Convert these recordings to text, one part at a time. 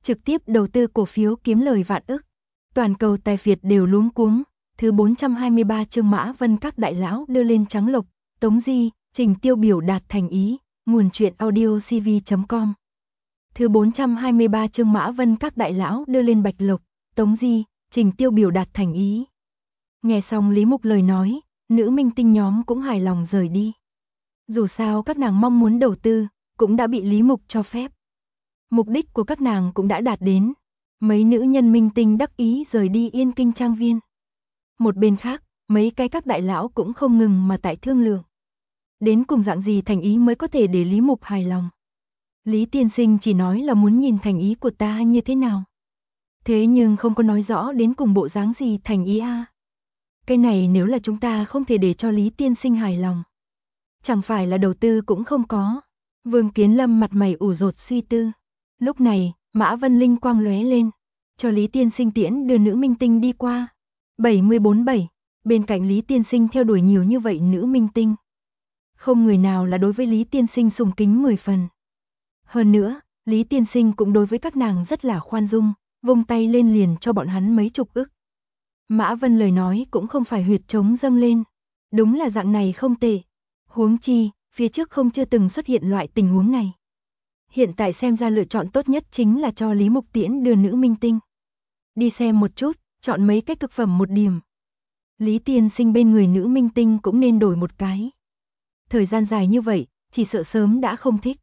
trực tiếp đầu tư cổ phiếu kiếm lời vạn ức. Toàn cầu tài Việt đều luống cuống. Thứ 423 chương Mã Vân các đại lão đưa lên trắng lộc, Tống Di, Trình Tiêu biểu đạt thành ý, nguồn truyện audio cv.com. Thứ 423 chương Mã Vân các đại lão đưa lên bạch lộc, Tống Di, Trình Tiêu biểu đạt thành ý. Nghe xong Lý Mục lời nói, nữ minh tinh nhóm cũng hài lòng rời đi. Dù sao các nàng mong muốn đầu tư, cũng đã bị Lý Mục cho phép. Mục đích của các nàng cũng đã đạt đến. Mấy nữ nhân minh tinh đắc ý rời đi Yên Kinh trang viên. Một bên khác, mấy cái các đại lão cũng không ngừng mà tại thương lượng. Đến cùng dạng gì thành ý mới có thể để Lý Mục hài lòng. Lý tiên sinh chỉ nói là muốn nhìn thành ý của ta như thế nào. Thế nhưng không có nói rõ đến cùng bộ dáng gì thành ý a. Cái này nếu là chúng ta không thể để cho Lý tiên sinh hài lòng. Chẳng phải là đầu tư cũng không có. Vương Kiến Lâm mặt mày ủ rột suy tư. Lúc này, Mã Vân Linh quang lóe lên. Cho Lý tiên sinh tiễn đưa nữ minh tinh đi qua. 747, bên cạnh Lý tiên sinh theo đuổi nhiều như vậy nữ minh tinh. Không người nào là đối với Lý tiên sinh sùng kính 10 phần. Hơn nữa, Lý tiên sinh cũng đối với các nàng rất là khoan dung, vung tay lên liền cho bọn hắn mấy chục ức. Mã Vân lời nói cũng không phải huyệt trống dâng lên. Đúng là dạng này không tệ. Huống chi, phía trước không chưa từng xuất hiện loại tình huống này. Hiện tại xem ra lựa chọn tốt nhất chính là cho Lý Mục tiễn đưa nữ minh tinh. Đi xem một chút, chọn mấy cái cực phẩm một điểm. Lý tiên sinh bên người nữ minh tinh cũng nên đổi một cái. Thời gian dài như vậy, chỉ sợ sớm đã không thích.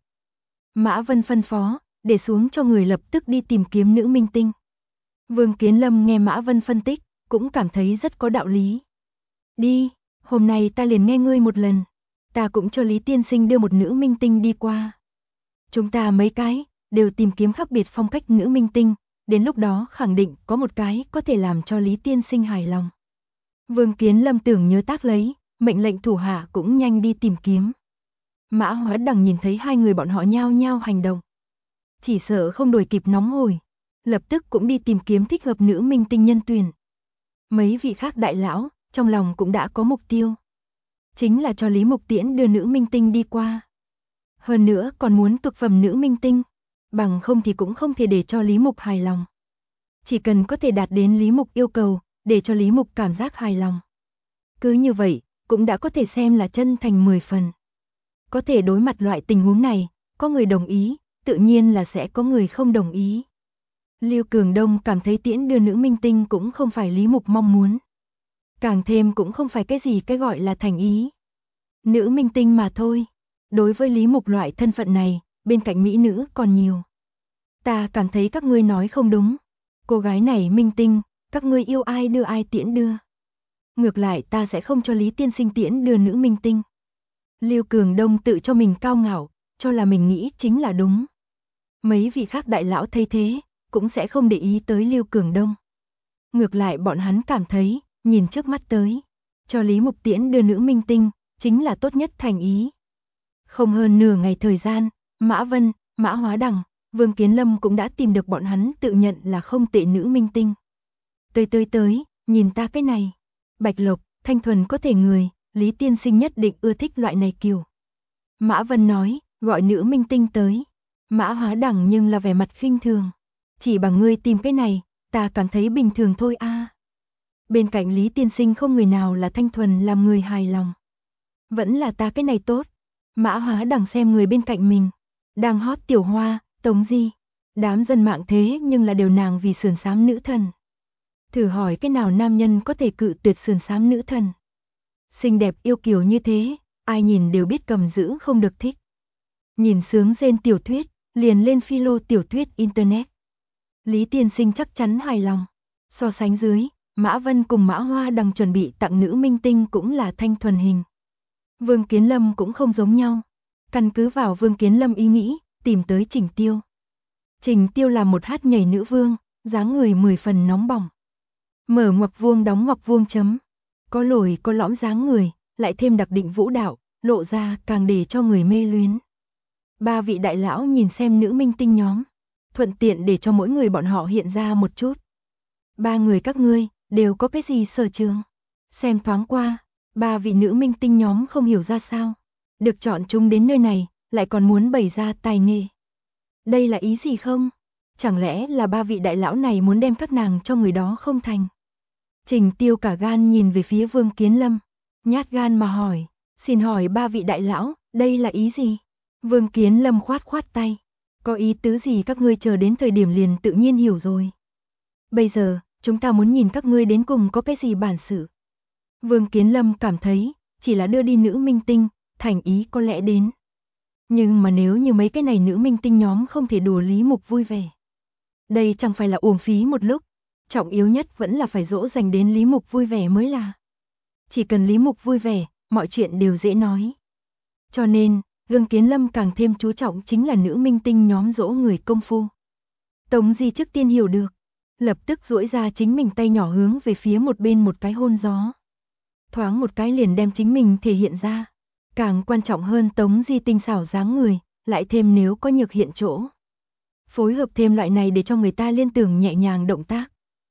Mã Vân phân phó, để xuống cho người lập tức đi tìm kiếm nữ minh tinh. Vương Kiến Lâm nghe Mã Vân phân tích, cũng cảm thấy rất có đạo lý. Đi, hôm nay ta liền nghe ngươi một lần. Ta cũng cho Lý tiên sinh đưa một nữ minh tinh đi qua. Chúng ta mấy cái, đều tìm kiếm khác biệt phong cách nữ minh tinh. Đến lúc đó khẳng định có một cái có thể làm cho Lý tiên sinh hài lòng. Vương Kiến Lâm tưởng nhớ tác lấy, mệnh lệnh thủ hạ cũng nhanh đi tìm kiếm. Mã Hóa Đằng nhìn thấy hai người bọn họ nhao nhao hành động. Chỉ sợ không đuổi kịp nóng hổi, lập tức cũng đi tìm kiếm thích hợp nữ minh tinh nhân tuyển. Mấy vị khác đại lão, trong lòng cũng đã có mục tiêu. Chính là cho Lý Mục tiễn đưa nữ minh tinh đi qua. Hơn nữa còn muốn cực phẩm nữ minh tinh, bằng không thì cũng không thể để cho Lý Mục hài lòng. Chỉ cần có thể đạt đến Lý Mục yêu cầu, để cho Lý Mục cảm giác hài lòng. Cứ như vậy, cũng đã có thể xem là chân thành 10 phần. Có thể đối mặt loại tình huống này, có người đồng ý, tự nhiên là sẽ có người không đồng ý. Lưu Cường Đông cảm thấy tiễn đưa nữ minh tinh cũng không phải Lý Mục mong muốn. Càng thêm cũng không phải cái gì cái gọi là thành ý. Nữ minh tinh mà thôi. Đối với Lý Mục loại thân phận này, bên cạnh mỹ nữ còn nhiều. Ta cảm thấy các ngươi nói không đúng. Cô gái này minh tinh, các ngươi yêu ai đưa ai tiễn đưa. Ngược lại ta sẽ không cho Lý tiên sinh tiễn đưa nữ minh tinh. Lưu Cường Đông tự cho mình cao ngạo, cho là mình nghĩ chính là đúng. Mấy vị khác đại lão thay thế, cũng sẽ không để ý tới Lưu Cường Đông. Ngược lại bọn hắn cảm thấy, nhìn trước mắt tới, cho Lý Mục tiễn đưa nữ minh tinh, chính là tốt nhất thành ý. Không hơn nửa ngày thời gian, Mã Vân, Mã Hóa Đằng, Vương Kiến Lâm cũng đã tìm được bọn hắn tự nhận là không tệ nữ minh tinh. Tới, nhìn ta cái này. Bạch Lộc, thanh thuần có thể người, Lý tiên sinh nhất định ưa thích loại này kiểu. Mã Vân nói, gọi nữ minh tinh tới. Mã Hóa Đằng nhưng là vẻ mặt khinh thường. Chỉ bằng ngươi tìm cái này, ta cảm thấy bình thường thôi a. Bên cạnh Lý tiên sinh không người nào là thanh thuần làm người hài lòng. Vẫn là ta cái này tốt. Mã Hóa Đằng xem người bên cạnh mình. Đang hot Tiểu Hoa, Tống Di. Đám dân mạng thế nhưng là đều nàng vì sườn xám nữ thần. Thử hỏi cái nào nam nhân có thể cự tuyệt sườn xám nữ thần. Xinh đẹp yêu kiều như thế, ai nhìn đều biết cầm giữ không được thích. Nhìn sướng rên tiểu thuyết, liền lên philo tiểu thuyết internet. Lý tiên sinh chắc chắn hài lòng. So sánh dưới, Mã Vân cùng Mã Hoa Đằng chuẩn bị tặng nữ minh tinh cũng là thanh thuần hình. Vương Kiến Lâm cũng không giống nhau. Căn cứ vào Vương Kiến Lâm ý nghĩ, tìm tới Trình Tiêu. Trình Tiêu là một hát nhảy nữ vương, dáng người 10 phần nóng bỏng. Mở ngoặc vuông đóng ngoặc vuông chấm. Có lồi có lõm dáng người, lại thêm đặc định vũ đạo, lộ ra càng để cho người mê luyến. Ba vị đại lão nhìn xem nữ minh tinh nhóm, thuận tiện để cho mỗi người bọn họ hiện ra một chút. Ba người các ngươi, đều có cái gì sở trường? Xem thoáng qua, ba vị nữ minh tinh nhóm không hiểu ra sao. Được chọn chúng đến nơi này, lại còn muốn bày ra tài nghệ. Đây là ý gì không? Chẳng lẽ là ba vị đại lão này muốn đem các nàng cho người đó không thành? Trình Tiêu cả gan nhìn về phía Vương Kiến Lâm, nhát gan mà hỏi, xin hỏi ba vị đại lão, đây là ý gì? Vương Kiến Lâm khoát khoát tay, có ý tứ gì các ngươi chờ đến thời điểm liền tự nhiên hiểu rồi. Bây giờ, chúng ta muốn nhìn các ngươi đến cùng có cái gì bản sự. Vương Kiến Lâm cảm thấy, chỉ là đưa đi nữ minh tinh, thành ý có lẽ đến. Nhưng mà nếu như mấy cái này nữ minh tinh nhóm không thể đùa Lý Mục vui vẻ. Đây chẳng phải là uổng phí một lúc, trọng yếu nhất vẫn là phải dỗ dành đến Lý Mục vui vẻ mới là. Chỉ cần Lý Mục vui vẻ, mọi chuyện đều dễ nói. Cho nên, Vương Kiến Lâm càng thêm chú trọng chính là nữ minh tinh nhóm dỗ người công phu. Tống Di trước tiên hiểu được, lập tức duỗi ra chính mình tay nhỏ hướng về phía một bên một cái hôn gió. Thoáng một cái liền đem chính mình thể hiện ra. Càng quan trọng hơn Tống Di tinh xảo dáng người, lại thêm nếu có nhược hiện chỗ. Phối hợp thêm loại này để cho người ta liên tưởng nhẹ nhàng động tác.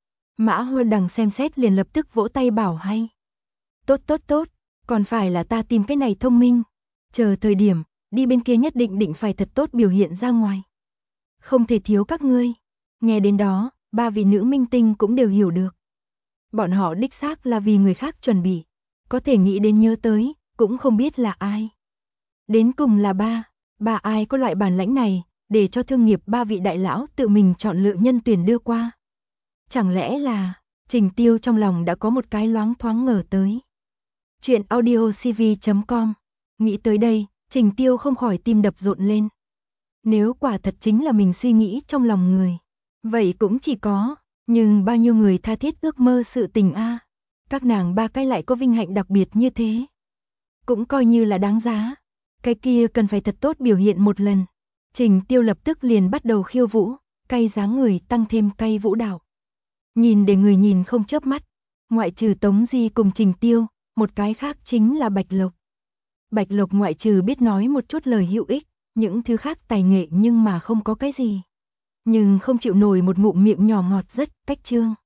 Mã Hoa Đằng xem xét liền lập tức vỗ tay bảo hay. Tốt tốt tốt, còn phải là ta tìm cái này thông minh. Chờ thời điểm, đi bên kia nhất định phải thật tốt biểu hiện ra ngoài. Không thể thiếu các ngươi. Nghe đến đó, ba vị nữ minh tinh cũng đều hiểu được. Bọn họ đích xác là vì người khác chuẩn bị. Có thể nghĩ đến nhớ tới, cũng không biết là ai. Đến cùng là ba ai có loại bản lãnh này, để cho thương nghiệp ba vị đại lão tự mình chọn lựa nhân tuyển đưa qua. Chẳng lẽ là, Trình Tiêu trong lòng đã có một cái loáng thoáng ngờ tới. Chuyện audiocv.com. Nghĩ tới đây, Trình Tiêu không khỏi tim đập rộn lên. Nếu quả thật chính là mình suy nghĩ trong lòng người, vậy cũng chỉ có, nhưng bao nhiêu người tha thiết ước mơ sự tình a. Các nàng ba cái lại có vinh hạnh đặc biệt như thế. Cũng coi như là đáng giá. Cái kia cần phải thật tốt biểu hiện một lần. Trình Tiêu lập tức liền bắt đầu khiêu vũ, cay dáng người tăng thêm cay vũ đạo. Nhìn để người nhìn không chớp mắt. Ngoại trừ Tống Di cùng Trình Tiêu, một cái khác chính là Bạch Lộc. Bạch Lộc ngoại trừ biết nói một chút lời hữu ích, những thứ khác tài nghệ nhưng mà không có cái gì. Nhưng không chịu nổi một ngụm miệng nhỏ ngọt rất cách trương.